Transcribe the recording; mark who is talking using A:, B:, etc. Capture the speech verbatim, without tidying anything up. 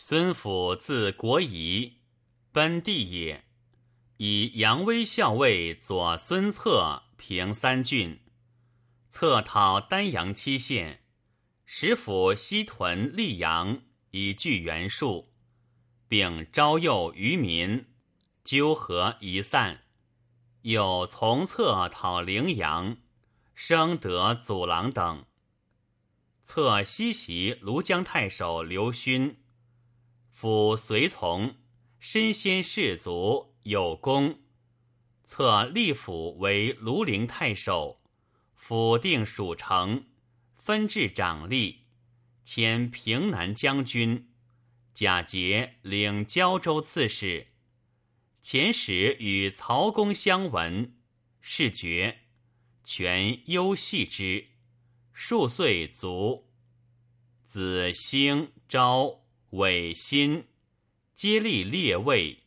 A: 孙府字国仪，奔地也。以扬威校尉左孙策平三郡。策讨丹阳七县，使府西屯溧阳，以据袁术，并招诱渔民，纠合夷散。又从策讨陵阳，生得祖郎等。策西袭庐江太守刘勋，辅随从，身先士卒，有功。策立府为庐陵太守，府定属城，分治长吏，迁平南将军，假节领胶州刺史。遣使与曹公相闻，事决，权优系之，数岁卒。子兴、昭、韦、辛皆立列位，